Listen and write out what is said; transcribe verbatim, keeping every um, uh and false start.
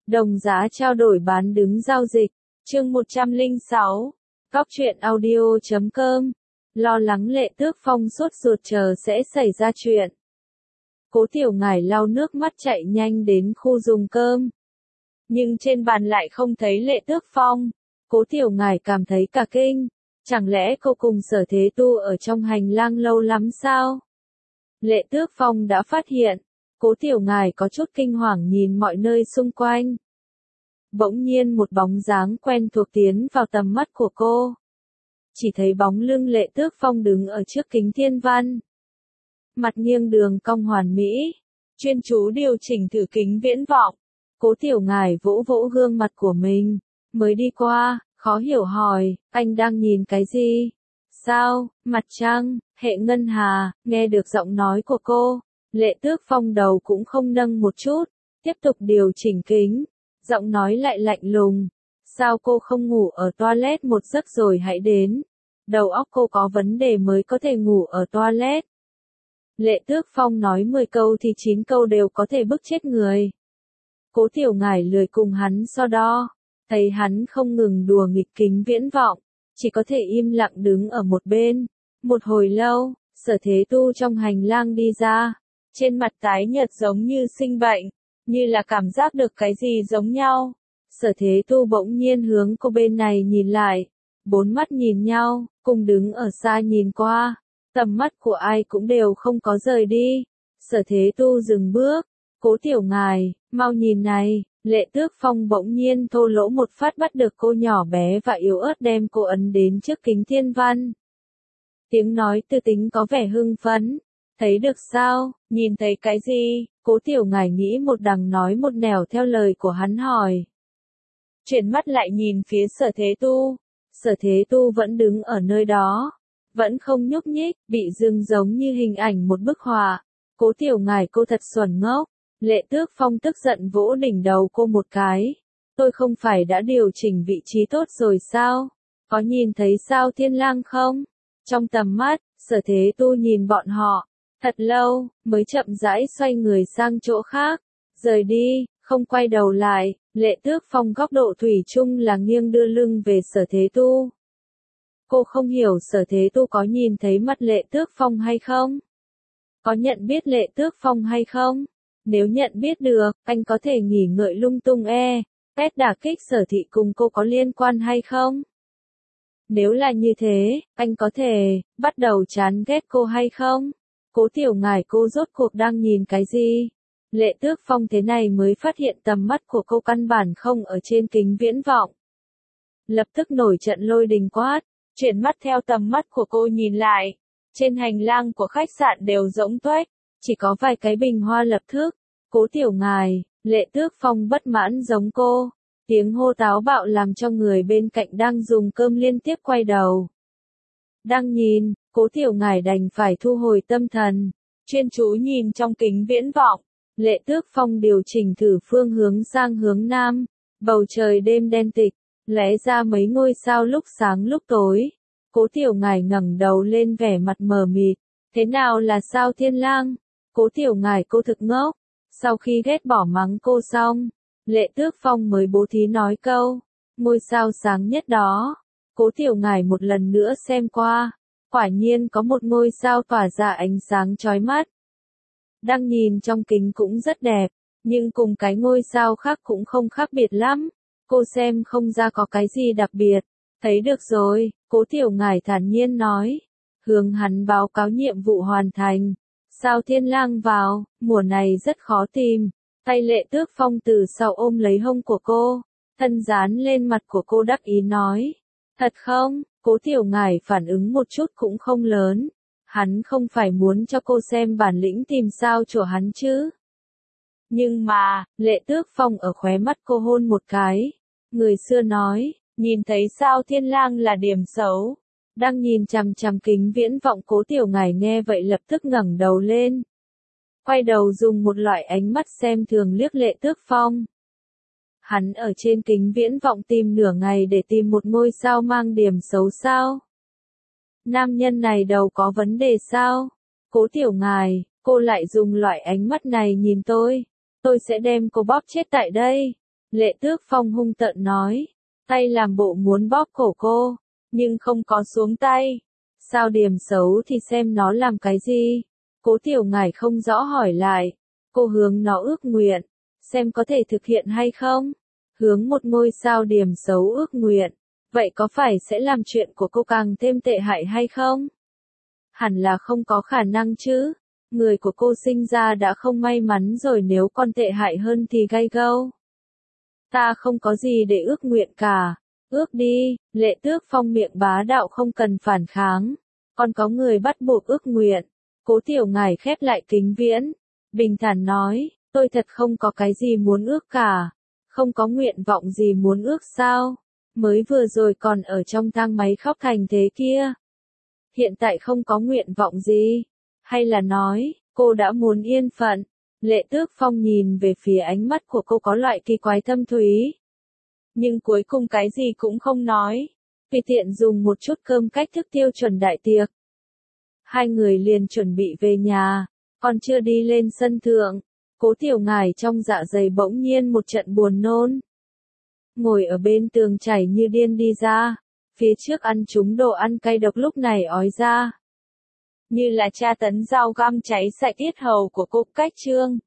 Đồng giá trao đổi bán đứng giao dịch. Chương một trăm lẻ sáu. Cóc truyện audio chấm com. Lo lắng Lệ Tước Phong sốt ruột chờ sẽ xảy ra chuyện. Cố Tiểu Ngải lau nước mắt chạy nhanh đến khu dùng cơm. Nhưng trên bàn lại không thấy Lệ Tước Phong. Cố Tiểu Ngải cảm thấy cả kinh. Chẳng lẽ cô cùng Sở Thế Tu ở trong hành lang lâu lắm sao? Lệ Tước Phong đã phát hiện. Cố Tiểu Ngải có chút kinh hoàng nhìn mọi nơi xung quanh. Bỗng nhiên một bóng dáng quen thuộc tiến vào tầm mắt của cô. Chỉ thấy bóng lưng Lệ Tước Phong đứng ở trước kính thiên văn. Mặt nghiêng đường cong hoàn mỹ, chuyên chú điều chỉnh thử kính viễn vọng. Cố Tiểu Ngải vỗ vỗ gương mặt của mình, mới đi qua, khó hiểu hỏi, anh đang nhìn cái gì? Sao, mặt trăng, hệ ngân hà, nghe được giọng nói của cô. Lệ Tước Phong đầu cũng không nâng một chút, tiếp tục điều chỉnh kính, giọng nói lại lạnh lùng. Sao cô không ngủ ở toilet một giấc rồi hãy đến? Đầu óc cô có vấn đề mới có thể ngủ ở toilet. Lệ Tước Phong nói mười câu thì chín câu đều có thể bức chết người. Cố Tiểu Ngải lười cùng hắn so đo, thấy hắn không ngừng đùa nghịch kính viễn vọng, chỉ có thể im lặng đứng ở một bên. Một hồi lâu, Sở Thế Tu trong hành lang đi ra, trên mặt tái nhợt giống như sinh bệnh, như là cảm giác được cái gì giống nhau. Sở Thế Tu bỗng nhiên hướng cô bên này nhìn lại, bốn mắt nhìn nhau, cùng đứng ở xa nhìn qua, tầm mắt của ai cũng đều không có rời đi. Sở Thế Tu dừng bước, Cố Tiểu Ngải, mau nhìn này. Lệ Tước Phong bỗng nhiên thô lỗ một phát bắt được cô nhỏ bé và yếu ớt đem cô ấn đến trước kính thiên văn. Tiếng nói tư tính có vẻ hưng phấn. Thấy được sao, nhìn thấy cái gì? Cố Tiểu Ngải nghĩ một đằng nói một nẻo theo lời của hắn hỏi. Chuyển mắt lại nhìn phía Sở Thế Tu. Sở Thế Tu vẫn đứng ở nơi đó, vẫn không nhúc nhích, bị dưng giống như hình ảnh một bức họa. Cố Tiểu Ngải cô thật xuẩn ngốc. Lệ Tước Phong tức giận vỗ đỉnh đầu cô một cái. Tôi không phải đã điều chỉnh vị trí tốt rồi sao? Có nhìn thấy sao Thiên Lang không? Trong tầm mắt, Sở Thế Tu nhìn bọn họ. Thật lâu, mới chậm rãi xoay người sang chỗ khác. Rời đi, không quay đầu lại. Lệ Tước Phong góc độ thủy chung là nghiêng đưa lưng về Sở Thế Tu. Cô không hiểu Sở Thế Tu có nhìn thấy mặt Lệ Tước Phong hay không? Có nhận biết Lệ Tước Phong hay không? Nếu nhận biết được, anh có thể nghỉ ngợi lung tung e, test đả kích Sở Thị cùng cô có liên quan hay không? Nếu là như thế, anh có thể bắt đầu chán ghét cô hay không? Cố Tiểu Ngải cô rốt cuộc đang nhìn cái gì? Lệ Tước Phong thế này mới phát hiện tầm mắt của cô căn bản không ở trên kính viễn vọng. Lập tức nổi trận lôi đình quát, chuyển mắt theo tầm mắt của cô nhìn lại. Trên hành lang của khách sạn đều rỗng tuếch, chỉ có vài cái bình hoa lập thức. Cố Tiểu Ngải, Lệ Tước Phong bất mãn giống cô. Tiếng hô táo bạo làm cho người bên cạnh đang dùng cơm liên tiếp quay đầu. Đang nhìn, Cố Tiểu Ngải đành phải thu hồi tâm thần, chuyên chú nhìn trong kính viễn vọng. Lệ Tước Phong điều chỉnh thử phương hướng sang hướng nam. Bầu trời đêm đen tịch, lóe ra mấy ngôi sao lúc sáng lúc tối. Cố Tiểu Ngải ngẩng đầu lên vẻ mặt mờ mịt. Thế nào là sao Thiên Lang? Cố Tiểu Ngải cô thực ngốc. Sau khi ghét bỏ mắng cô xong, Lệ Tước Phong mới bố thí nói câu, ngôi sao sáng nhất đó. Cố Tiểu Ngải một lần nữa xem qua, quả nhiên có một ngôi sao tỏa ra ánh sáng chói mắt. Đang nhìn trong kính cũng rất đẹp, nhưng cùng cái ngôi sao khác cũng không khác biệt lắm. Cô xem không ra có cái gì đặc biệt. Thấy được rồi, Cố Tiểu Ngải thản nhiên nói. Hướng hắn báo cáo nhiệm vụ hoàn thành. Sao Thiên Lang vào, mùa này rất khó tìm. Tay Lệ Tước Phong từ sau ôm lấy hông của cô, thân dán lên mặt của cô đắc ý nói. Thật không? Cố Tiểu Ngải phản ứng một chút cũng không lớn. Hắn không phải muốn cho cô xem bản lĩnh tìm sao chỗ hắn chứ. Nhưng mà, Lệ Tước Phong ở khóe mắt cô hôn một cái. Người xưa nói, nhìn thấy sao Thiên Lang là điểm xấu. Đang nhìn chằm chằm kính viễn vọng Cố Tiểu Ngải nghe vậy lập tức ngẩng đầu lên. Quay đầu dùng một loại ánh mắt xem thường liếc Lệ Tước Phong. Hắn ở trên kính viễn vọng tìm nửa ngày để tìm một ngôi sao mang điểm xấu sao? Nam nhân này đầu có vấn đề sao? Cố Tiểu Ngải, cô lại dùng loại ánh mắt này nhìn tôi. Tôi sẽ đem cô bóp chết tại đây. Lệ Tước Phong hung tợn nói, tay làm bộ muốn bóp cổ cô, nhưng không có xuống tay. Sao điểm xấu thì xem nó làm cái gì? Cố Tiểu Ngải không rõ hỏi lại, cô hướng nó ước nguyện, xem có thể thực hiện hay không? Hướng một ngôi sao điểm xấu ước nguyện, vậy có phải sẽ làm chuyện của cô càng thêm tệ hại hay không? Hẳn là không có khả năng chứ. Người của cô sinh ra đã không may mắn rồi, nếu còn tệ hại hơn thì gay go. Ta không có gì để ước nguyện cả. Ước đi. Lệ Tước Phong miệng bá đạo không cần phản kháng. Còn có người bắt buộc ước nguyện. Cố Tiểu Ngải khép lại kính viễn. Bình thản nói, tôi thật không có cái gì muốn ước cả. Không có nguyện vọng gì muốn ước sao? Mới vừa rồi còn ở trong thang máy khóc thành thế kia. Hiện tại không có nguyện vọng gì. Hay là nói, cô đã muốn yên phận. Lệ Tước Phong nhìn về phía ánh mắt của cô có loại kỳ quái thâm thúy. Nhưng cuối cùng cái gì cũng không nói. Vì tiện dùng một chút cơm cách thức tiêu chuẩn đại tiệc. Hai người liền chuẩn bị về nhà. Còn chưa đi lên sân thượng. Cố Tiểu Ngải trong dạ dày bỗng nhiên một trận buồn nôn. Ngồi ở bên tường chảy như điên đi ra. Phía trước ăn trúng đồ ăn cay độc lúc này ói ra. Như là tra tấn dao găm cháy sạch yết hầu của cô. Cách chương